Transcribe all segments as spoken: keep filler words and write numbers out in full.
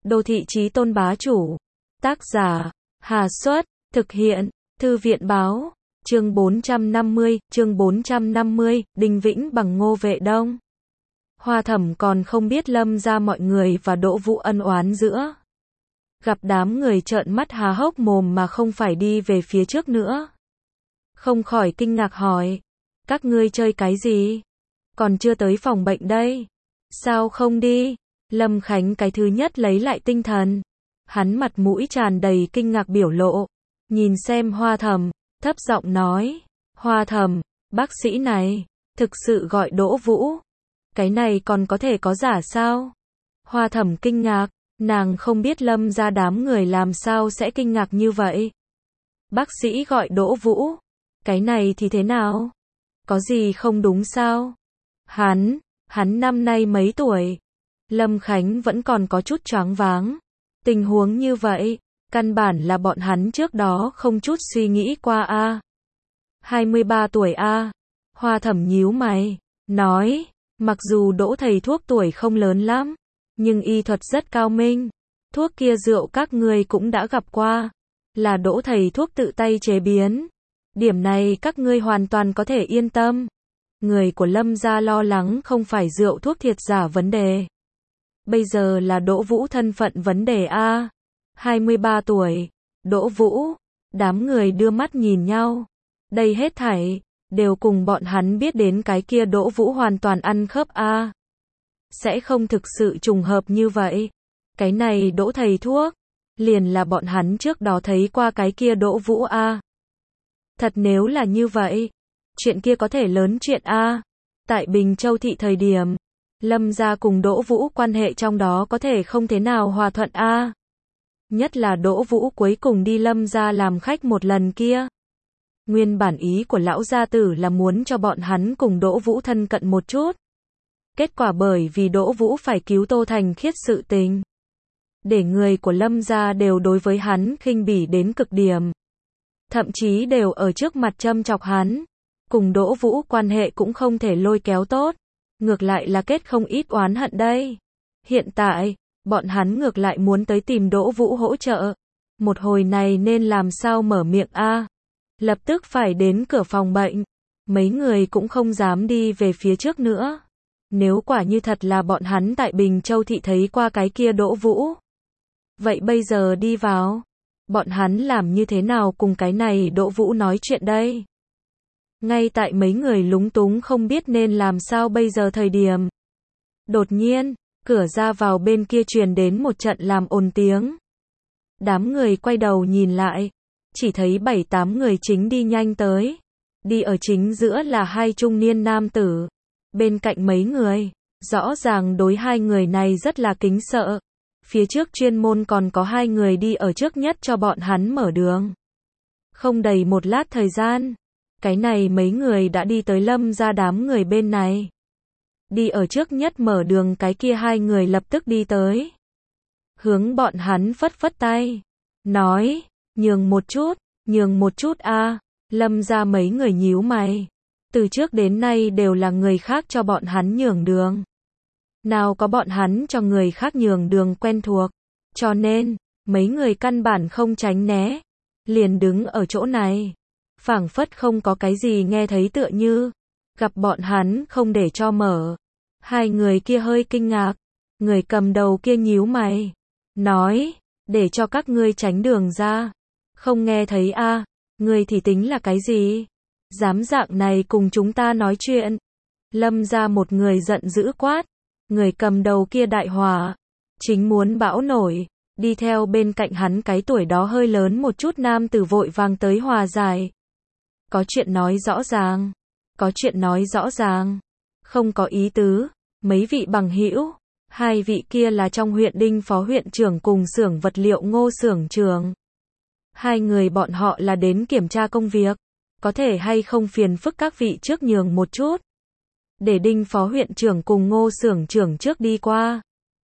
Đô thị chí tôn bá chủ. Tác giả, Hà Xuất, thực hiện, Thư viện báo, chương bốn trăm năm mươi, chương bốn trăm năm mươi, Đinh Vĩnh bằng Ngô Vệ Đông. Hoa Thẩm còn không biết Lâm gia mọi người và Đỗ Vũ ân oán giữa. Gặp đám người trợn mắt há hốc mồm mà không phải đi về phía trước nữa. Không khỏi kinh ngạc hỏi, các ngươi chơi cái gì? Còn chưa tới phòng bệnh đây. Sao không đi? Lâm Khánh cái thứ nhất lấy lại tinh thần. Hắn mặt mũi tràn đầy kinh ngạc biểu lộ. Nhìn xem Hoa Thẩm, thấp giọng nói, Hoa Thẩm, bác sĩ này, thực sự gọi Đỗ Vũ. Cái này còn có thể có giả sao? Hoa Thẩm kinh ngạc, nàng không biết Lâm gia đám người làm sao sẽ kinh ngạc như vậy. Bác sĩ gọi Đỗ Vũ, cái này thì thế nào? Có gì không đúng sao? Hắn, hắn năm nay mấy tuổi? Lâm Khánh vẫn còn có chút choáng váng. Tình huống như vậy, căn bản là bọn hắn trước đó không chút suy nghĩ qua a. hai mươi ba tuổi a. Hoa Thẩm nhíu mày, nói, mặc dù Đỗ thầy thuốc tuổi không lớn lắm, nhưng y thuật rất cao minh. Thuốc kia rượu các ngươi cũng đã gặp qua, là Đỗ thầy thuốc tự tay chế biến. Điểm này các ngươi hoàn toàn có thể yên tâm. Người của Lâm gia lo lắng không phải rượu thuốc thiệt giả vấn đề. Bây giờ là Đỗ Vũ thân phận vấn đề a. hai mươi ba tuổi, Đỗ Vũ, đám người đưa mắt nhìn nhau. Đây hết thảy đều cùng bọn hắn biết đến cái kia Đỗ Vũ hoàn toàn ăn khớp a. Sẽ không thực sự trùng hợp như vậy. Cái này Đỗ thầy thuốc, liền là bọn hắn trước đó thấy qua cái kia Đỗ Vũ a. Thật nếu là như vậy, chuyện kia có thể lớn chuyện a. Tại Bình Châu thị thời điểm, Lâm gia cùng Đỗ Vũ quan hệ trong đó có thể không thế nào hòa thuận a. Nhất là Đỗ Vũ cuối cùng đi Lâm gia làm khách một lần kia. Nguyên bản ý của lão gia tử là muốn cho bọn hắn cùng Đỗ Vũ thân cận một chút. Kết quả bởi vì Đỗ Vũ phải cứu Tô Thành Khiết sự tình, để người của Lâm gia đều đối với hắn khinh bỉ đến cực điểm. Thậm chí đều ở trước mặt châm chọc hắn. Cùng Đỗ Vũ quan hệ cũng không thể lôi kéo tốt. Ngược lại là kết không ít oán hận đây. Hiện tại, bọn hắn ngược lại muốn tới tìm Đỗ Vũ hỗ trợ. Một hồi này nên làm sao mở miệng a? Lập tức phải đến cửa phòng bệnh. Mấy người cũng không dám đi về phía trước nữa. Nếu quả như thật là bọn hắn tại Bình Châu thị thấy qua cái kia Đỗ Vũ, vậy bây giờ đi vào, bọn hắn làm như thế nào cùng cái này Đỗ Vũ nói chuyện đây? Ngay tại mấy người lúng túng không biết nên làm sao bây giờ thời điểm. Đột nhiên, cửa ra vào bên kia truyền đến một trận làm ồn tiếng. Đám người quay đầu nhìn lại, chỉ thấy bảy tám người chính đi nhanh tới. Đi ở chính giữa là hai trung niên nam tử. Bên cạnh mấy người, rõ ràng đối hai người này rất là kính sợ. Phía trước chuyên môn còn có hai người đi ở trước nhất cho bọn hắn mở đường. Không đầy một lát thời gian, cái này mấy người đã đi tới Lâm gia đám người bên này. Đi ở trước nhất mở đường cái kia hai người lập tức đi tới. Hướng bọn hắn phất phất tay. Nói, nhường một chút, nhường một chút a. Lâm gia mấy người nhíu mày. Từ trước đến nay đều là người khác cho bọn hắn nhường đường. Nào có bọn hắn cho người khác nhường đường quen thuộc. Cho nên, mấy người căn bản không tránh né. Liền đứng ở chỗ này. Phảng phất không có cái gì nghe thấy tựa như. Gặp bọn hắn không để cho mở. Hai người kia hơi kinh ngạc. Người cầm đầu kia nhíu mày. Nói, để cho các ngươi tránh đường ra. Không nghe thấy a, à, ngươi thì tính là cái gì? Dám dạng này cùng chúng ta nói chuyện. Lâm gia một người giận dữ quát. Người cầm đầu kia đại hỏa. Chính muốn bão nổi. Đi theo bên cạnh hắn cái tuổi đó hơi lớn một chút nam tử vội vàng tới hòa giải. Có chuyện nói rõ ràng. Có chuyện nói rõ ràng. Không có ý tứ. Mấy vị bằng hữu. Hai vị kia là trong huyện Đinh phó huyện trưởng cùng xưởng vật liệu Ngô xưởng trưởng. Hai người bọn họ là đến kiểm tra công việc. Có thể hay không phiền phức các vị trước nhường một chút. Để Đinh phó huyện trưởng cùng Ngô xưởng trưởng trước đi qua.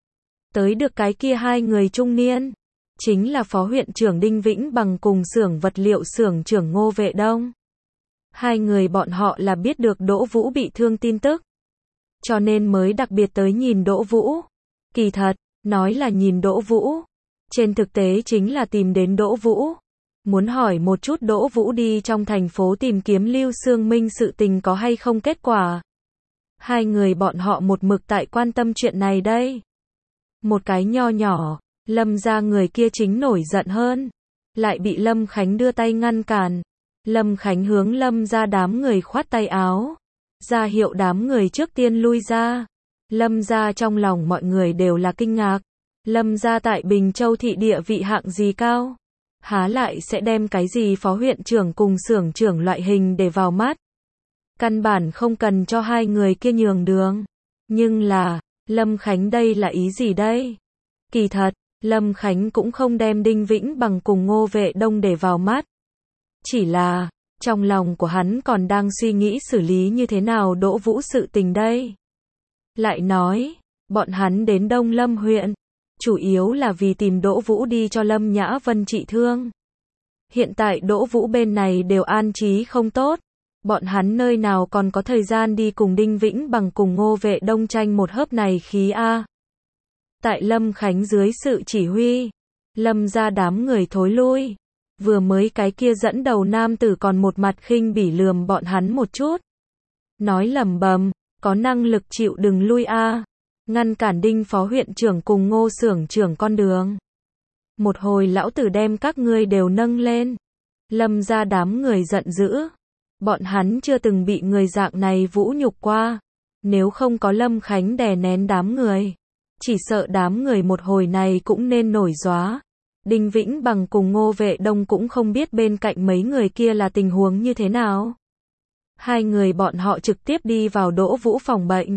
Tới được cái kia hai người trung niên. Chính là phó huyện trưởng Đinh Vĩnh bằng cùng xưởng vật liệu xưởng trưởng Ngô Vệ Đông. Hai người bọn họ là biết được Đỗ Vũ bị thương tin tức. Cho nên mới đặc biệt tới nhìn Đỗ Vũ. Kỳ thật, Nói là nhìn Đỗ Vũ, trên thực tế chính là tìm đến Đỗ Vũ. Muốn hỏi một chút Đỗ Vũ đi trong thành phố tìm kiếm Lưu Xương Minh sự tình có hay không kết quả. Hai người bọn họ một mực tại quan tâm chuyện này đây. Một cái nho nhỏ, Lâm gia người kia chính nổi giận hơn. Lại bị Lâm Khánh đưa tay ngăn cản. Lâm Khánh hướng Lâm gia đám người khoát tay áo. Ra hiệu đám người trước tiên lui ra. Lâm gia trong lòng mọi người đều là kinh ngạc. Lâm gia tại Bình Châu thị địa vị hạng gì cao? Há lại sẽ đem cái gì phó huyện trưởng cùng xưởng trưởng loại hình để vào mắt. Căn bản không cần cho hai người kia nhường đường. Nhưng là, Lâm Khánh đây là ý gì đây? Kỳ thật, Lâm Khánh cũng không đem Đinh Vĩnh Bằng cùng Ngô Vệ Đông để vào mắt. Chỉ là, trong lòng của hắn còn đang suy nghĩ xử lý như thế nào Đỗ Vũ sự tình đây. Lại nói, bọn hắn đến Đông Lâm huyện, chủ yếu là vì tìm Đỗ Vũ đi cho Lâm Nhã Vân trị thương. Hiện tại Đỗ Vũ bên này đều an trí không tốt, bọn hắn nơi nào còn có thời gian đi cùng Đinh Vĩnh Bằng cùng Ngô Vệ Đông tranh một hớp này khí a. Tại Lâm Khánh dưới sự chỉ huy, Lâm ra đám người thối lui. Vừa mới cái kia dẫn đầu nam tử còn một mặt khinh bỉ lườm bọn hắn một chút. Nói lẩm bẩm, có năng lực chịu đừng lui a. Ngăn cản Đinh phó huyện trưởng cùng Ngô xưởng trưởng con đường. Một hồi lão tử đem các ngươi đều nâng lên. Lâm ra đám người giận dữ. Bọn hắn chưa từng bị người dạng này vũ nhục qua. Nếu không có Lâm Khánh đè nén đám người, chỉ sợ đám người một hồi này cũng nên nổi gióa. Đinh Vĩnh Bằng cùng Ngô Vệ Đông cũng không biết bên cạnh mấy người kia là tình huống như thế nào. Hai người bọn họ trực tiếp đi vào Đỗ Vũ phòng bệnh.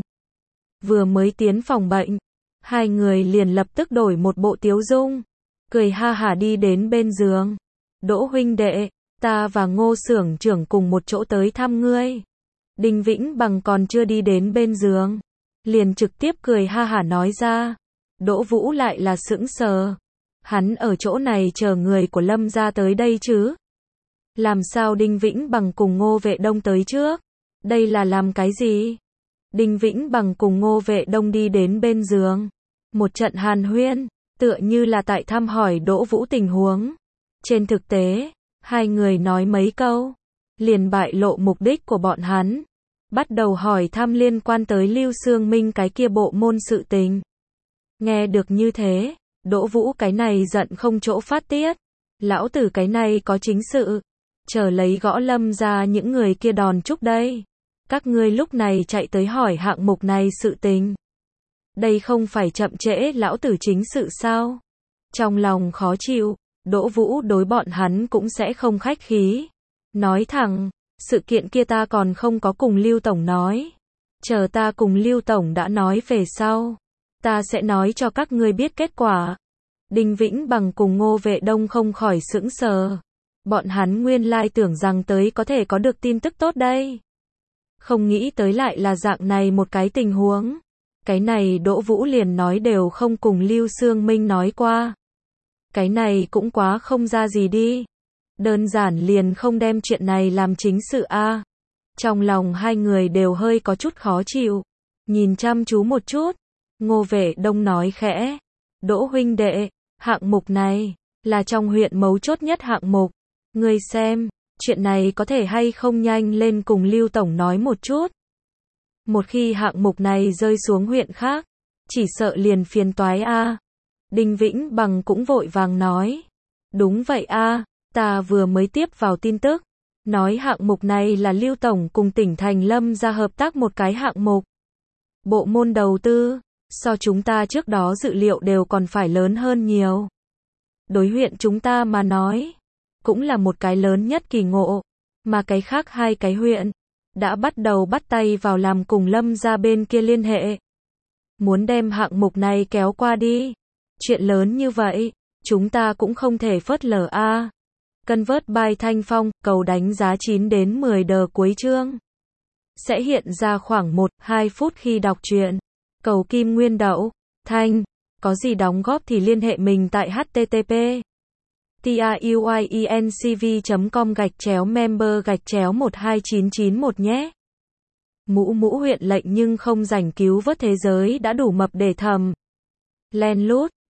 Vừa mới tiến phòng bệnh, hai người liền lập tức đổi một bộ tiếu dung, cười ha hả đi đến bên giường. Đỗ huynh đệ, ta và Ngô xưởng trưởng cùng một chỗ tới thăm ngươi. Đinh Vĩnh Bằng còn chưa đi đến bên giường, liền trực tiếp cười ha hả nói ra. Đỗ Vũ lại là sững sờ. Hắn ở chỗ này chờ người của Lâm gia tới đây chứ? Làm sao Đinh Vĩnh Bằng cùng Ngô Vệ Đông tới trước? Đây là làm cái gì? Đinh Vĩnh Bằng cùng Ngô Vệ Đông đi đến bên giường. Một trận hàn huyên, tựa như là tại thăm hỏi Đỗ Vũ tình huống. Trên thực tế, hai người nói mấy câu, liền bại lộ mục đích của bọn hắn. Bắt đầu hỏi thăm liên quan tới Lưu Xương Minh cái kia bộ môn sự tình. Nghe được như thế, Đỗ Vũ cái này giận không chỗ phát tiết. Lão tử cái này có chính sự. Chờ lấy gõ Lâm ra những người kia đòn chúc đây. Các ngươi lúc này chạy tới hỏi hạng mục này sự tình. Đây không phải chậm trễ lão tử chính sự sao? Trong lòng khó chịu, Đỗ Vũ đối bọn hắn cũng sẽ không khách khí. Nói thẳng, sự kiện kia ta còn không có cùng Lưu Tổng nói. Chờ ta cùng Lưu Tổng đã nói về sau, ta sẽ nói cho các ngươi biết kết quả. Đinh Vĩnh Bằng cùng Ngô Vệ Đông không khỏi sững sờ. Bọn hắn nguyên lai tưởng rằng tới có thể có được tin tức tốt đây. Không nghĩ tới lại là dạng này một cái tình huống. Cái này Đỗ Vũ liền nói đều không cùng Lưu Xương Minh nói qua. Cái này cũng quá không ra gì đi. Đơn giản liền không đem chuyện này làm chính sự a. Trong lòng hai người đều hơi có chút khó chịu. Nhìn chăm chú một chút, Ngô Vệ Đông nói khẽ. Đỗ huynh đệ, hạng mục này là trong huyện mấu chốt nhất hạng mục. Ngươi xem, chuyện này có thể hay không nhanh lên cùng Lưu Tổng nói một chút. Một khi hạng mục này rơi xuống huyện khác, chỉ sợ liền phiền toái a. Đinh Vĩnh Bằng cũng vội vàng nói. Đúng vậy a, ta vừa mới tiếp vào tin tức. Nói hạng mục này là Lưu Tổng cùng tỉnh thành Lâm ra hợp tác một cái hạng mục. Bộ môn đầu tư, so chúng ta trước đó dự liệu đều còn phải lớn hơn nhiều. Đối huyện chúng ta mà nói, cũng là một cái lớn nhất kỳ ngộ, mà cái khác hai cái huyện đã bắt đầu bắt tay vào làm cùng Lâm ra bên kia liên hệ. Muốn đem hạng mục này kéo qua đi. Chuyện lớn như vậy, chúng ta cũng không thể phớt lờ a. Convert by Thanh Phong, cầu đánh giá chín đến mười đờ cuối chương. Sẽ hiện ra khoảng một đến hai phút khi đọc truyện. Cầu Kim Nguyên Đậu, Thanh, có gì đóng góp thì liên hệ mình tại http truyencv chấm com gạch chéo member gạch chéo một hai chín chín một nhé. Mũ mũ huyện lệnh nhưng không rảnh cứu vớt thế giới đã đủ mập để thầm. Len lút.